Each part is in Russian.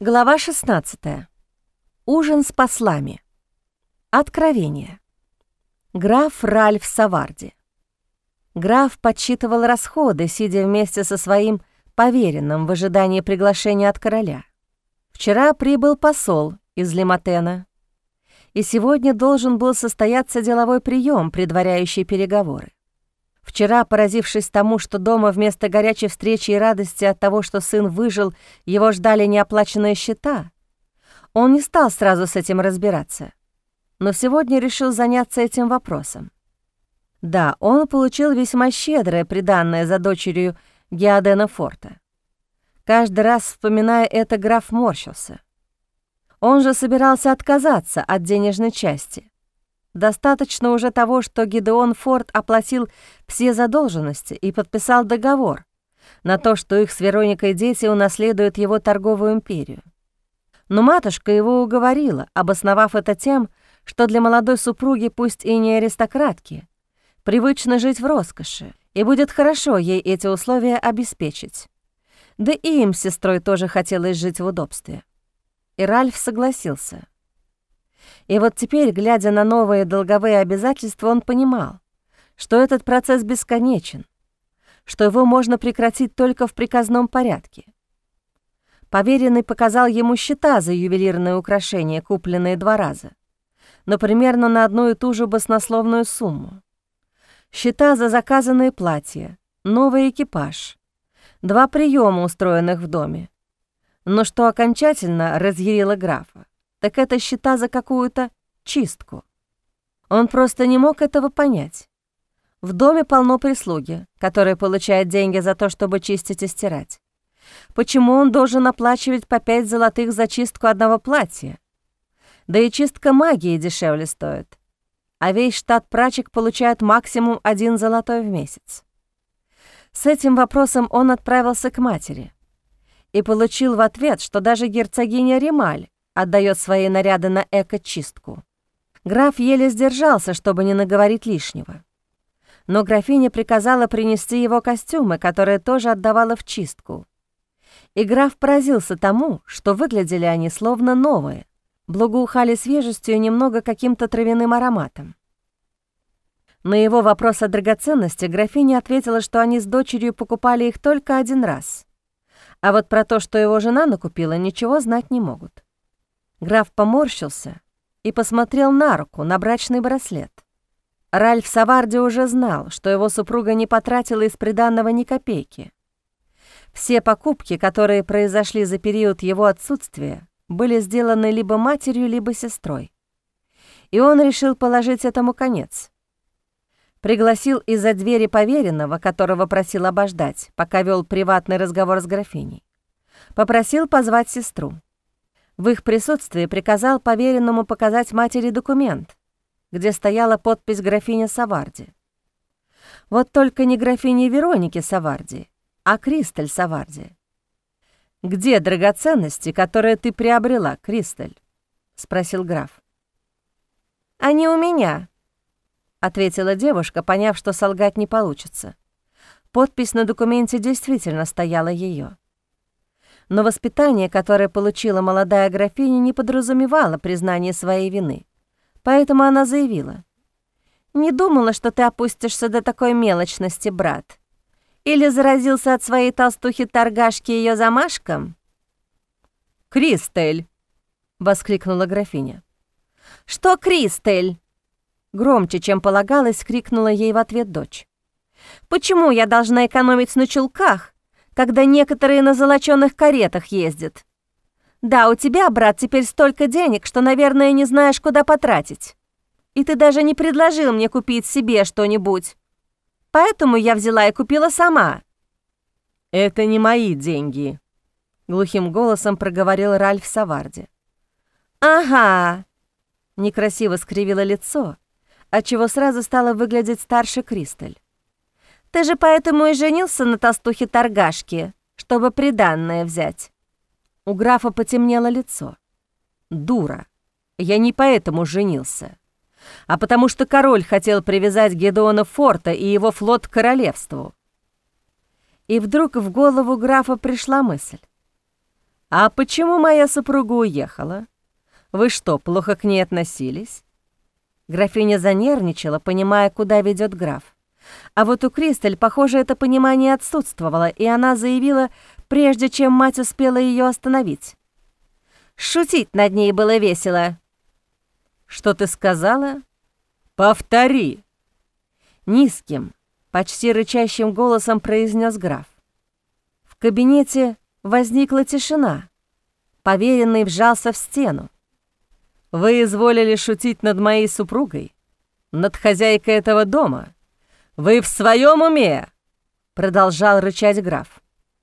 Глава 16. Ужин с послами. Откровение. Граф Ральф Саварди. Граф подсчитывал расходы, сидя вместе со своим поверенным в ожидании приглашения от короля. Вчера прибыл посол из Лиматена, и сегодня должен был состояться деловой прием, предваряющий переговоры. Вчера, поразившись тому, что дома вместо горячей встречи и радости от того, что сын выжил, его ждали неоплаченные счета, он не стал сразу с этим разбираться, но сегодня решил заняться этим вопросом. Да, он получил весьма щедрое приданное за дочерью Геодена Форта. Каждый раз, вспоминая это, граф морщился. Он же собирался отказаться от денежной части. Достаточно уже того, что Гидеон Форт оплатил все задолженности и подписал договор на то, что их с Вероникой дети унаследуют его торговую империю. Но матушка его уговорила, обосновав это тем, что для молодой супруги, пусть и не аристократки, привычно жить в роскоши, и будет хорошо ей эти условия обеспечить. Да и им с сестрой тоже хотелось жить в удобстве. И Ральф согласился. И вот теперь, глядя на новые долговые обязательства, он понимал, что этот процесс бесконечен, что его можно прекратить только в приказном порядке. Поверенный показал ему счета за ювелирные украшения, купленные 2 раза, но примерно на одну и ту же баснословную сумму. Счета за заказанные платья, новый экипаж, 2 приема, устроенных в доме. Но что окончательно разъярило графа, так это счета за какую-то чистку. Он просто не мог этого понять. В доме полно прислуги, которая получает деньги за то, чтобы чистить и стирать. Почему он должен оплачивать по 5 золотых за чистку одного платья? Да и чистка магии дешевле стоит. А весь штат прачек получает максимум 1 золотой в месяц. С этим вопросом он отправился к матери и получил в ответ, что даже герцогиня Рималь отдает свои наряды на эко-чистку. Граф еле сдержался, чтобы не наговорить лишнего. Но графиня приказала принести его костюмы, которые тоже отдавала в чистку. И граф поразился тому, что выглядели они словно новые, благоухали свежестью и немного каким-то травяным ароматом. На его вопрос о драгоценности графиня ответила, что они с дочерью покупали их только 1 раз. А вот про то, что его жена накупила, ничего знать не могут. Граф поморщился и посмотрел на руку, на брачный браслет. Ральф Саварди уже знал, что его супруга не потратила из приданного ни копейки. Все покупки, которые произошли за период его отсутствия, были сделаны либо матерью, либо сестрой. И он решил положить этому конец. Пригласил из-за двери поверенного, которого просил обождать, пока вел приватный разговор с графиней. Попросил позвать сестру. В их присутствии приказал поверенному показать матери документ, где стояла подпись графини Саварди. Вот только не графини Вероники Саварди, а Кристаль Саварди. «Где драгоценности, которые ты приобрела, Кристаль?» — спросил граф. «Они у меня», — ответила девушка, поняв, что солгать не получится. Подпись на документе действительно стояла ее. Но воспитание, которое получила молодая графиня, не подразумевало признание своей вины. Поэтому она заявила: «Не думала, что ты опустишься до такой мелочности, брат. Или заразился от своей толстухи-торгашки ее замашком?» «Кристель!» — воскликнула графиня. «Что Кристель?» — громче, чем полагалось, крикнула ей в ответ дочь. «Почему я должна экономить на чулках, когда некоторые на золочёных каретах ездят? Да, у тебя, брат, теперь столько денег, что, наверное, не знаешь, куда потратить. И ты даже не предложил мне купить себе что-нибудь. Поэтому я взяла и купила сама». «Это не мои деньги», — глухим голосом проговорил Ральф Саварди. «Ага», — некрасиво скривило лицо, отчего сразу стала выглядеть старше Кристаль. «Ты же поэтому и женился на толстухе-торгашке, чтобы приданное взять». У графа потемнело лицо. «Дура, я не поэтому женился, а потому что король хотел привязать Гедеона Форта и его флот к королевству». И вдруг в голову графа пришла мысль. «А почему моя супруга уехала? Вы что, плохо к ней относились?» Графиня занервничала, понимая, куда ведет граф. А вот у Кристаль, похоже, это понимание отсутствовало, и она заявила, прежде чем мать успела ее остановить. «Шутить над ней было весело». «Что ты сказала? Повтори!» Низким, почти рычащим голосом произнес граф. В кабинете возникла тишина. Поверенный вжался в стену. «Вы изволили шутить над моей супругой? Над хозяйкой этого дома? Вы в своем уме?» Продолжал рычать граф.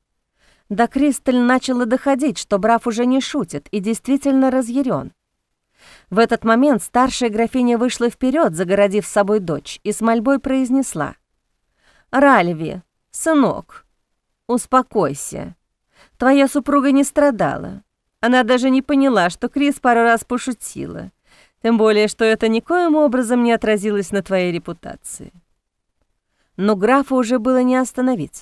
До Кристаль начало доходить, что граф уже не шутит и действительно разъярен. В этот момент старшая графиня вышла вперед, загородив с собой дочь, и с мольбой произнесла: «Ральви, сынок, успокойся. Твоя супруга не страдала. Она даже не поняла, что Крис пару раз пошутила. Тем более, что это никоим образом не отразилось на твоей репутации». Но графа уже было не остановить.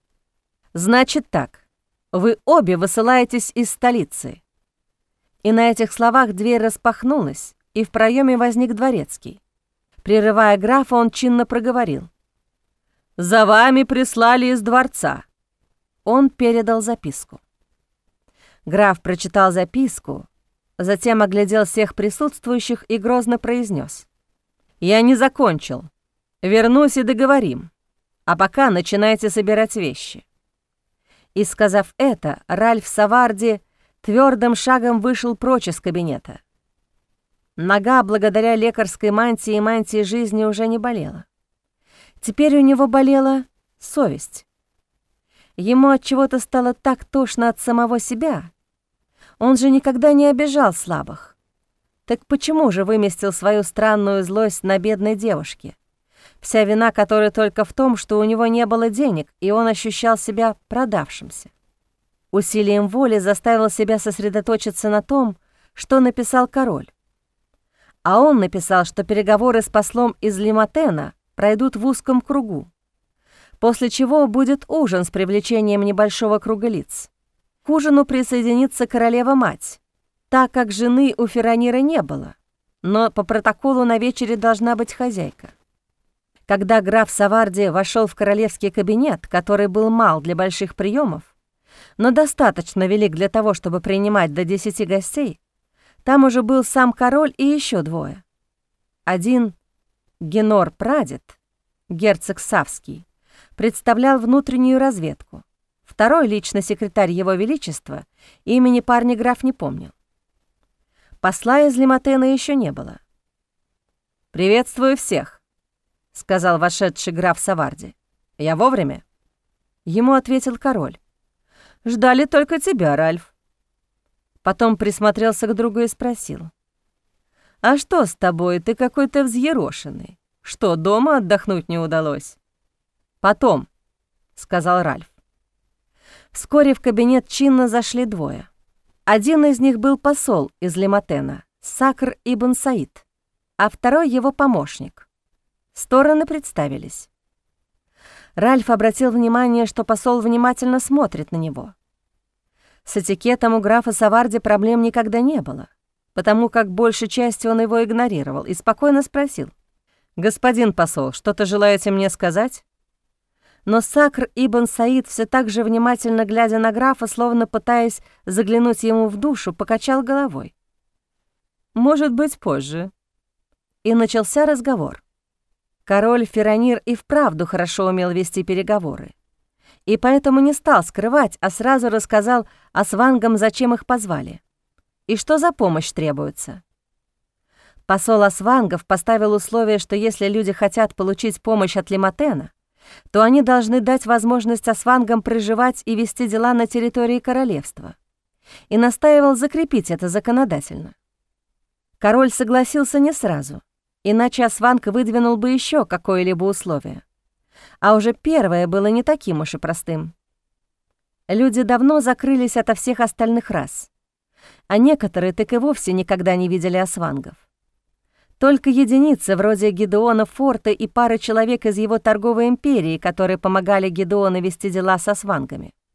«Значит так, вы обе высылаетесь из столицы». И на этих словах дверь распахнулась, и в проеме возник дворецкий. Прерывая графа, он чинно проговорил: «За вами прислали из дворца». Он передал записку. Граф прочитал записку, затем оглядел всех присутствующих и грозно произнес: «Я не закончил. Вернусь и договорим. А пока начинайте собирать вещи». И, сказав это, Ральф Саварди твердым шагом вышел прочь из кабинета. Нога, благодаря лекарской мантии и мантии жизни, уже не болела. Теперь у него болела совесть. Ему отчего-то стало так тошно от самого себя. Он же никогда не обижал слабых. Так почему же выместил свою странную злость на бедной девушке, вся вина которой только в том, что у него не было денег, и он ощущал себя продавшимся? Усилием воли заставил себя сосредоточиться на том, что написал король. А он написал, что переговоры с послом из Лиматена пройдут в узком кругу, после чего будет ужин с привлечением небольшого круга лиц. К ужину присоединится королева-мать, так как жены у Феронира не было, но по протоколу на вечере должна быть хозяйка. Когда граф Саварди вошел в королевский кабинет, который был мал для больших приемов, но достаточно велик для того, чтобы принимать до 10 гостей, там уже был сам король и еще двое. Один, Генор Прадед, герцог Савский, представлял внутреннюю разведку. Второй, лично секретарь Его Величества, имени парня граф не помнил. Посла из Лиматена еще не было. «Приветствую всех», — сказал вошедший граф Саварди. «Я вовремя?» Ему ответил король: «Ждали только тебя, Ральф». Потом присмотрелся к другу и спросил: «А что с тобой? Ты какой-то взъерошенный. Что, дома отдохнуть не удалось?» «Потом», — сказал Ральф. Вскоре в кабинет чинно зашли двое. Один из них был посол из Лиматена, Сакр ибн Саид, а второй — его помощник. Стороны представились. Ральф обратил внимание, что посол внимательно смотрит на него. С этикетом у графа Саварди проблем никогда не было, потому как большей частью он его игнорировал и спокойно спросил: «Господин посол, что-то желаете мне сказать?» Но Сакр ибн Саид, все так же внимательно глядя на графа, словно пытаясь заглянуть ему в душу, покачал головой. «Может быть, позже». И начался разговор. Король Феронир и вправду хорошо умел вести переговоры, и поэтому не стал скрывать, а сразу рассказал асвангам, зачем их позвали и что за помощь требуется. Посол асвангов поставил условие, что если люди хотят получить помощь от Лиматена, то они должны дать возможность асвангам проживать и вести дела на территории королевства, и настаивал закрепить это законодательно. Король согласился не сразу, иначе асванг выдвинул бы еще какое-либо условие. А уже первое было не таким уж и простым. Люди давно закрылись ото всех остальных рас, а некоторые так и вовсе никогда не видели асвангов. Только единицы, вроде Гедеона Форта и пары человек из его торговой империи, которые помогали Гедеону вести дела со асвангами.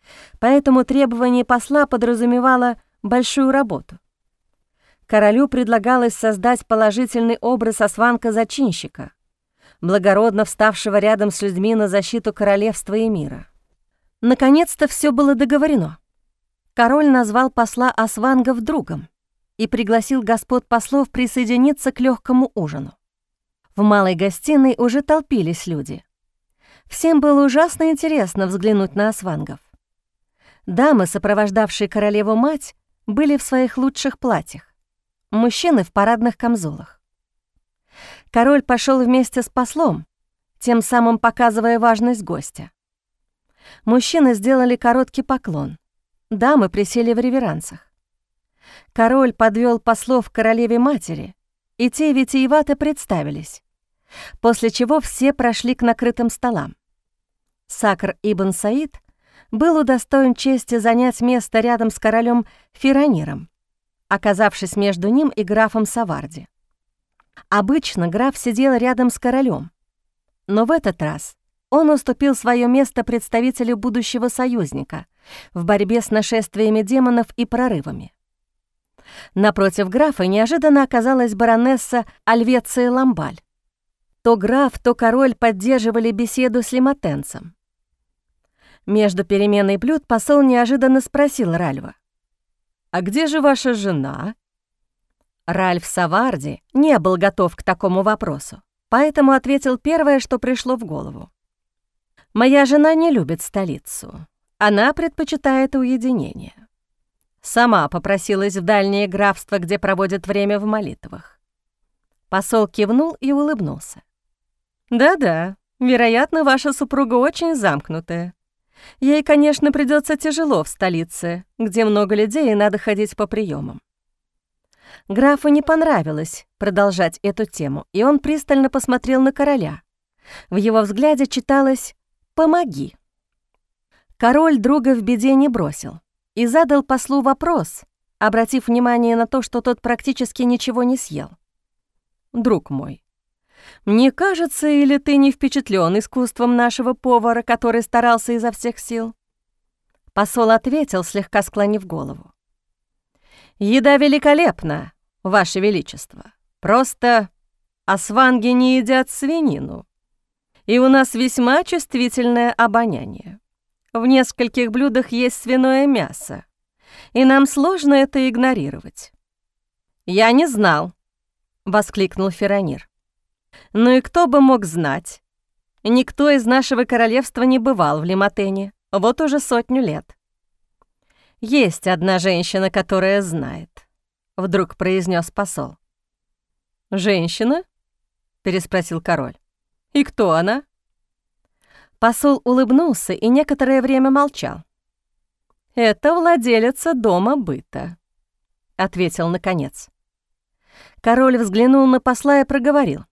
Поэтому требование посла подразумевало большую работу. Королю предлагалось создать положительный образ осванка-зачинщика, благородно вставшего рядом с людьми на защиту королевства и мира. Наконец-то все было договорено. Король назвал посла Асвангов другом и пригласил господ послов присоединиться к легкому ужину. В малой гостиной уже толпились люди. Всем было ужасно интересно взглянуть на Асвангов. Дамы, сопровождавшие королеву-мать, были в своих лучших платьях, мужчины в парадных камзолах. Король пошел вместе с послом, тем самым показывая важность гостя. Мужчины сделали короткий поклон, дамы присели в реверансах. Король подвел послов к королеве-матери, и те витиевато представились, после чего все прошли к накрытым столам. Сакр ибн Саид был удостоен чести занять место рядом с королем Фираниром, оказавшись между ним и графом Саварди. Обычно граф сидел рядом с королем, но в этот раз он уступил свое место представителю будущего союзника в борьбе с нашествиями демонов и прорывами. Напротив графа неожиданно оказалась баронесса Альвеция Ламбаль. То граф, то король поддерживали беседу с лиматенцем. Между переменой блюд посол неожиданно спросил Ральва: «А где же ваша жена?» Ральф Саварди не был готов к такому вопросу, поэтому ответил первое, что пришло в голову. «Моя жена не любит столицу. Она предпочитает уединение. Сама попросилась в дальнее графство, где проводит время в молитвах». Посол кивнул и улыбнулся. «Да-да, вероятно, ваша супруга очень замкнутая. Ей, конечно, придется тяжело в столице, где много людей и надо ходить по приемам». Графу не понравилось продолжать эту тему, и он пристально посмотрел на короля. В его взгляде читалось «помоги». Король друга в беде не бросил и задал послу вопрос, обратив внимание на то, что тот практически ничего не съел. «Друг мой, мне кажется, или ты не впечатлен искусством нашего повара, который старался изо всех сил?» Посол ответил, слегка склонив голову. «Еда великолепна, Ваше Величество. Просто асванги не едят свинину, и у нас весьма чувствительное обоняние. В нескольких блюдах есть свиное мясо, и нам сложно это игнорировать». «Я не знал», — воскликнул Фиранир. «Ну и кто бы мог знать? Никто из нашего королевства не бывал в Лиматене вот уже 100 лет». «Есть одна женщина, которая знает», — вдруг произнес посол. «Женщина?» — переспросил король. «И кто она?» Посол улыбнулся и некоторое время молчал. «Это владелица дома быта», — ответил наконец. Король взглянул на посла и проговорил.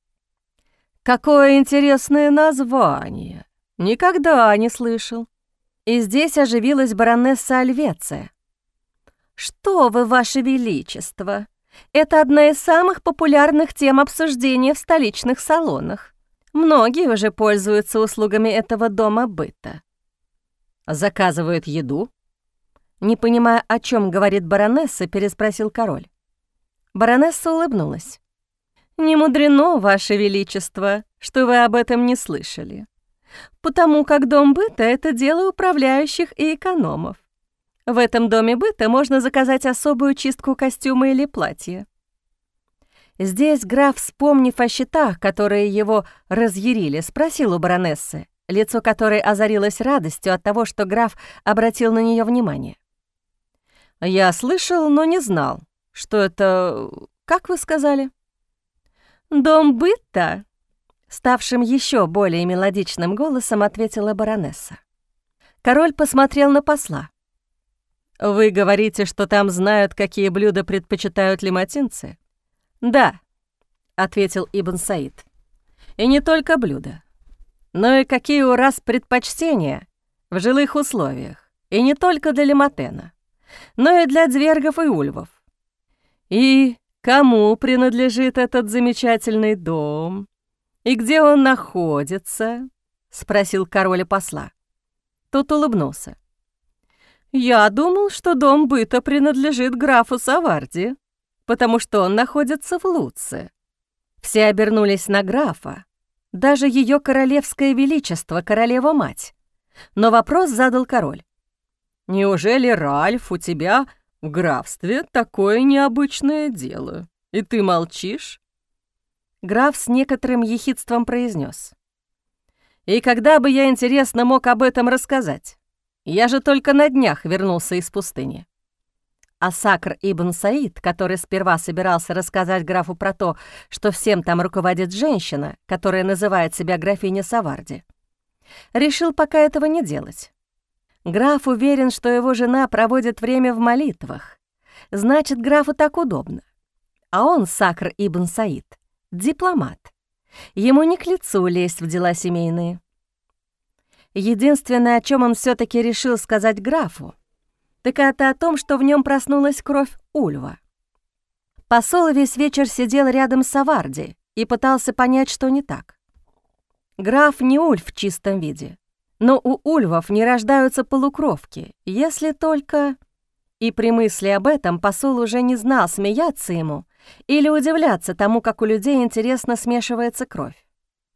«Какое интересное название! Никогда не слышал». И здесь оживилась баронесса Альвеция. «Что вы, Ваше Величество! Это одна из самых популярных тем обсуждения в столичных салонах. Многие уже пользуются услугами этого дома быта». «Заказывают еду?» Не понимая, о чем говорит баронесса, переспросил король. Баронесса улыбнулась. «Не мудрено, Ваше Величество, что вы об этом не слышали. Потому как дом быта — это дело управляющих и экономов. В этом доме быта можно заказать особую чистку костюма или платья». Здесь граф, вспомнив о счетах, которые его разъярили, спросил у баронессы, лицо которой озарилось радостью от того, что граф обратил на нее внимание. «Я слышал, но не знал, что это... Как вы сказали?» «Дом быта», — ставшим еще более мелодичным голосом ответила баронесса. Король посмотрел на посла. «Вы говорите, что там знают, какие блюда предпочитают лиматинцы?» «Да», — ответил Ибн Саид. «И не только блюда, но и какие у рас предпочтения в жилых условиях, и не только для Лиматена, но и для двергов и ульвов. И кому принадлежит этот замечательный дом? И где он находится?» — спросил король посла. Тот улыбнулся. «Я думал, что дом быта принадлежит графу Саварди, потому что он находится в Луце». Все обернулись на графа, даже ее королевское величество, королева-мать. Но вопрос задал король. «Неужели, Ральф, у тебя в графстве такое необычное дело, и ты молчишь?» Граф с некоторым ехидством произнес: «И когда бы я, интересно, мог об этом рассказать? Я же только на днях вернулся из пустыни». А Сакр ибн Саид, который сперва собирался рассказать графу про то, что всем там руководит женщина, которая называет себя графиня Саварди, решил пока этого не делать. Граф уверен, что его жена проводит время в молитвах. Значит, графу так удобно. А он, Сакр ибн Саид, дипломат. Ему не к лицу лезть в дела семейные. Единственное, о чем он все таки решил сказать графу, так это о том, что в нем проснулась кровь Ульва. Посол весь вечер сидел рядом с Саварди и пытался понять, что не так. Граф не Ульв в чистом виде, но у Ульвов не рождаются полукровки, если только... И при мысли об этом посол уже не знал, смеяться ему или удивляться тому, как у людей интересно смешивается кровь.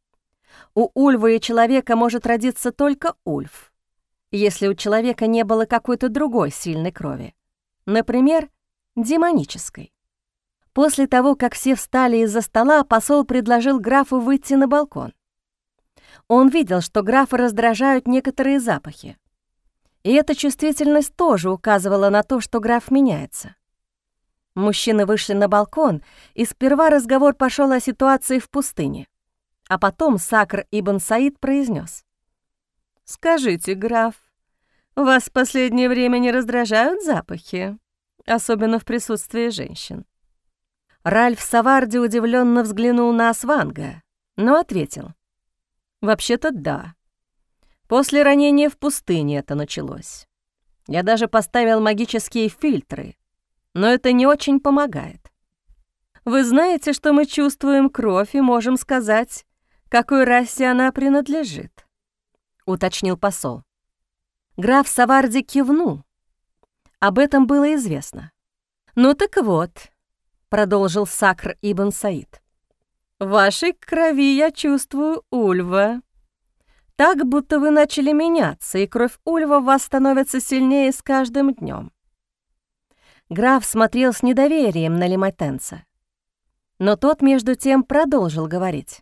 У Ульва и человека может родиться только Ульв, если у человека не было какой-то другой сильной крови, например, демонической. После того, как все встали из-за стола, посол предложил графу выйти на балкон. Он видел, что графа раздражают некоторые запахи, и эта чувствительность тоже указывала на то, что граф меняется. Мужчины вышли на балкон, и сперва разговор пошел о ситуации в пустыне, а потом Сакр ибн Саид произнес: «Скажите, граф, вас в последнее время не раздражают запахи, особенно в присутствии женщин?» Ральф Саварди удивленно взглянул на Асванга, но ответил: «Вообще-то да. После ранения в пустыне это началось. Я даже поставил магические фильтры, но это не очень помогает. Вы знаете, что мы чувствуем кровь и можем сказать, какой расе она принадлежит?» — уточнил посол. Граф Саварди кивнул. Об этом было известно. «Ну так вот», — продолжил Сакр ибн Саид, «в вашей крови я чувствую Ульва. Так, будто вы начали меняться, и кровь Ульва в вас становится сильнее с каждым днем». Граф смотрел с недоверием на лиматенца, но тот, между тем, продолжил говорить.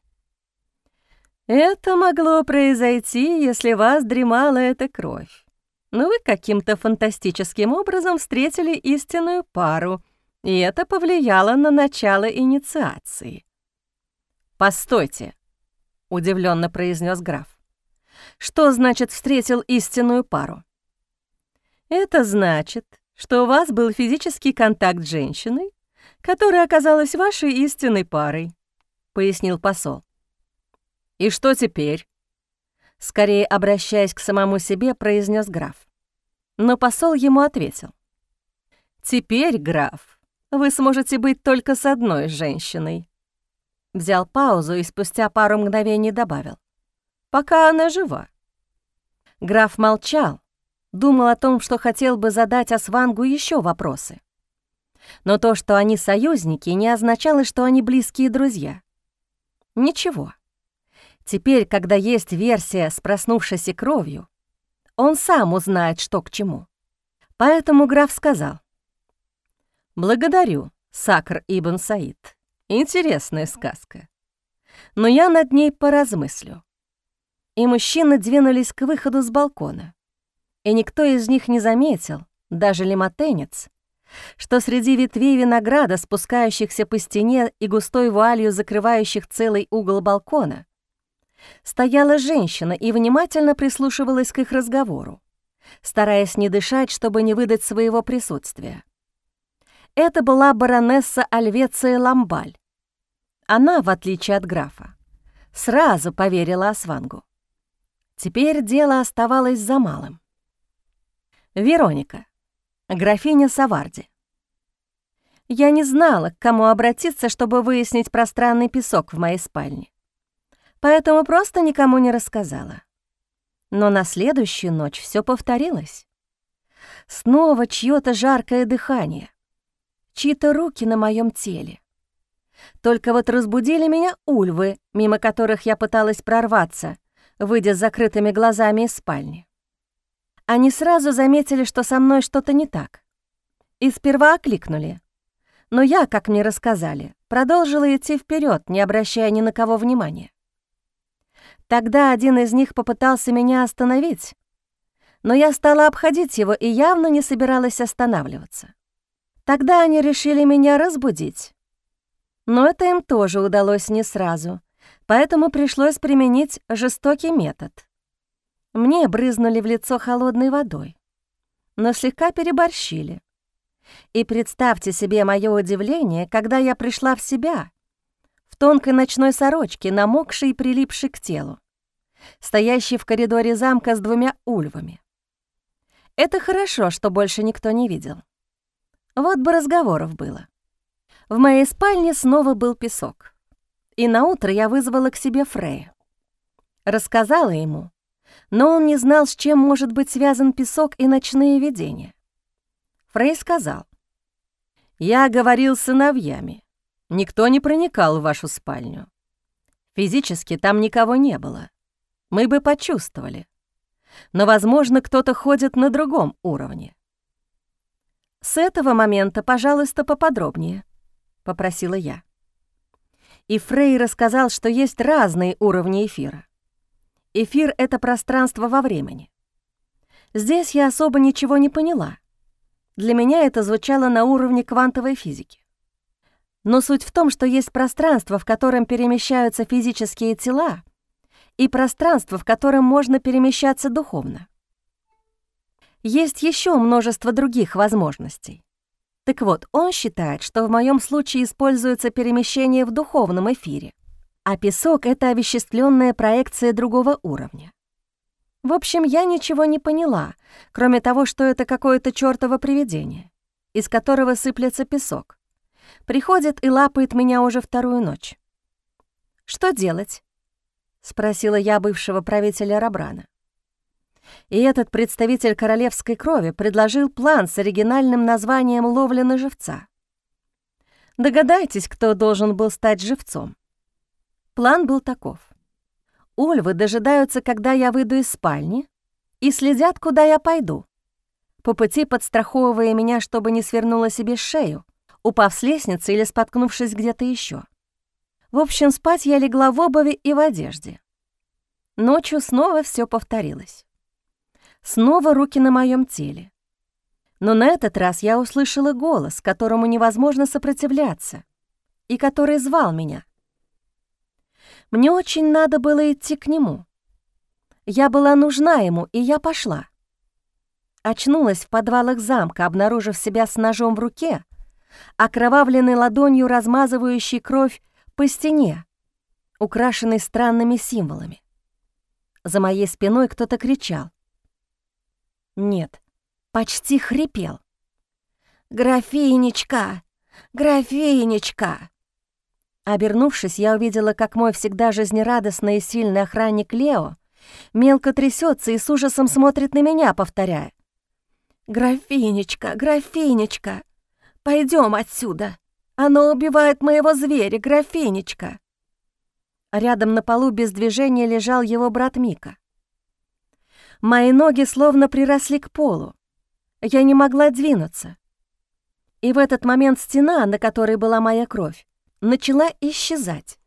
«Это могло произойти, если вас дремала эта кровь. Но вы каким-то фантастическим образом встретили истинную пару, и это повлияло на начало инициации». «Постойте», — удивленно произнес граф. «Что значит встретил истинную пару?» «Это значит, что у вас был физический контакт с женщиной, которая оказалась вашей истинной парой», — пояснил посол. «И что теперь?» Скорее обращаясь к самому себе, произнес граф. Но посол ему ответил: «Теперь, граф, вы сможете быть только с одной женщиной». Взял паузу и спустя пару мгновений добавил: «Пока она жива». Граф молчал, думал о том, что хотел бы задать Асвангу еще вопросы. Но то, что они союзники, не означало, что они близкие друзья. Ничего. Теперь, когда есть версия с проснувшейся кровью, он сам узнает, что к чему. Поэтому граф сказал: «Благодарю, Сакр ибн Саид. Интересная сказка. Но я над ней поразмыслю». И мужчины двинулись к выходу с балкона. И никто из них не заметил, даже лиматенец, что среди ветвей винограда, спускающихся по стене и густой вуалью закрывающих целый угол балкона, стояла женщина и внимательно прислушивалась к их разговору, стараясь не дышать, чтобы не выдать своего присутствия. Это была баронесса Альвеция Ламбаль. Она, в отличие от графа, сразу поверила Асвангу. Теперь дело оставалось за малым. Вероника, графиня Саварди. Я не знала, к кому обратиться, чтобы выяснить про странный песок в моей спальне, поэтому просто никому не рассказала. Но на следующую ночь все повторилось. Снова чьё-то жаркое дыхание, чьи-то руки на моем теле. Только вот разбудили меня ульвы, мимо которых я пыталась прорваться, выйдя с закрытыми глазами из спальни. Они сразу заметили, что со мной что-то не так, и сперва окликнули. Но я, как мне рассказали, продолжила идти вперед, не обращая ни на кого внимания. Тогда один из них попытался меня остановить, но я стала обходить его и явно не собиралась останавливаться. Тогда они решили меня разбудить. Но это им тоже удалось не сразу, поэтому пришлось применить жестокий метод. Мне брызнули в лицо холодной водой, но слегка переборщили. И представьте себе моё удивление, когда я пришла в себя, в тонкой ночной сорочке, намокшей и прилипшей к телу, стоящей в коридоре замка с 2 ульвами. Это хорошо, что больше никто не видел. Вот бы разговоров было. В моей спальне снова был песок, и наутро я вызвала к себе Фрея. Рассказала ему, но он не знал, с чем может быть связан песок и ночные видения. Фрей сказал: «Я говорил с сыновьями. Никто не проникал в вашу спальню. Физически там никого не было. Мы бы почувствовали. Но, возможно, кто-то ходит на другом уровне». «С этого момента, пожалуйста, поподробнее», — попросила я. И Фрей рассказал, что есть разные уровни эфира. Эфир — это пространство во времени. Здесь я особо ничего не поняла. Для меня это звучало на уровне квантовой физики. Но суть в том, что есть пространство, в котором перемещаются физические тела, и пространство, в котором можно перемещаться духовно. Есть еще множество других возможностей. Так вот, он считает, что в моем случае используется перемещение в духовном эфире, а песок — это овеществленная проекция другого уровня. В общем, я ничего не поняла, кроме того, что это какое-то чёртово привидение, из которого сыплется песок. Приходит и лапает меня уже 2-ю ночь. «Что делать?» — спросила я бывшего правителя Рабрана. И этот представитель королевской крови предложил план с оригинальным названием «Ловля на живца». Догадайтесь, кто должен был стать живцом. План был таков. Ульвы дожидаются, когда я выйду из спальни, и следят, куда я пойду, по пути подстраховывая меня, чтобы не свернула себе шею, упав с лестницы или споткнувшись где-то еще. В общем, спать я легла в обуви и в одежде. Ночью снова все повторилось. Снова руки на моем теле. Но на этот раз я услышала голос, которому невозможно сопротивляться, и который звал меня. Мне очень надо было идти к нему. Я была нужна ему, и я пошла. Очнулась в подвалах замка, обнаружив себя с ножом в руке, окровавленной ладонью, размазывающей кровь по стене, украшенной странными символами. За моей спиной кто-то кричал. Нет, почти хрипел. «Графинечка! Графинечка!» Обернувшись, я увидела, как мой всегда жизнерадостный и сильный охранник Лео мелко трясется и с ужасом смотрит на меня, повторяя: «Графинечка, графинечка, пойдем отсюда! Оно убивает моего зверя, графинечка!» Рядом на полу без движения лежал его брат Мика. Мои ноги словно приросли к полу. Я не могла двинуться. И в этот момент стена, на которой была моя кровь, начала исчезать.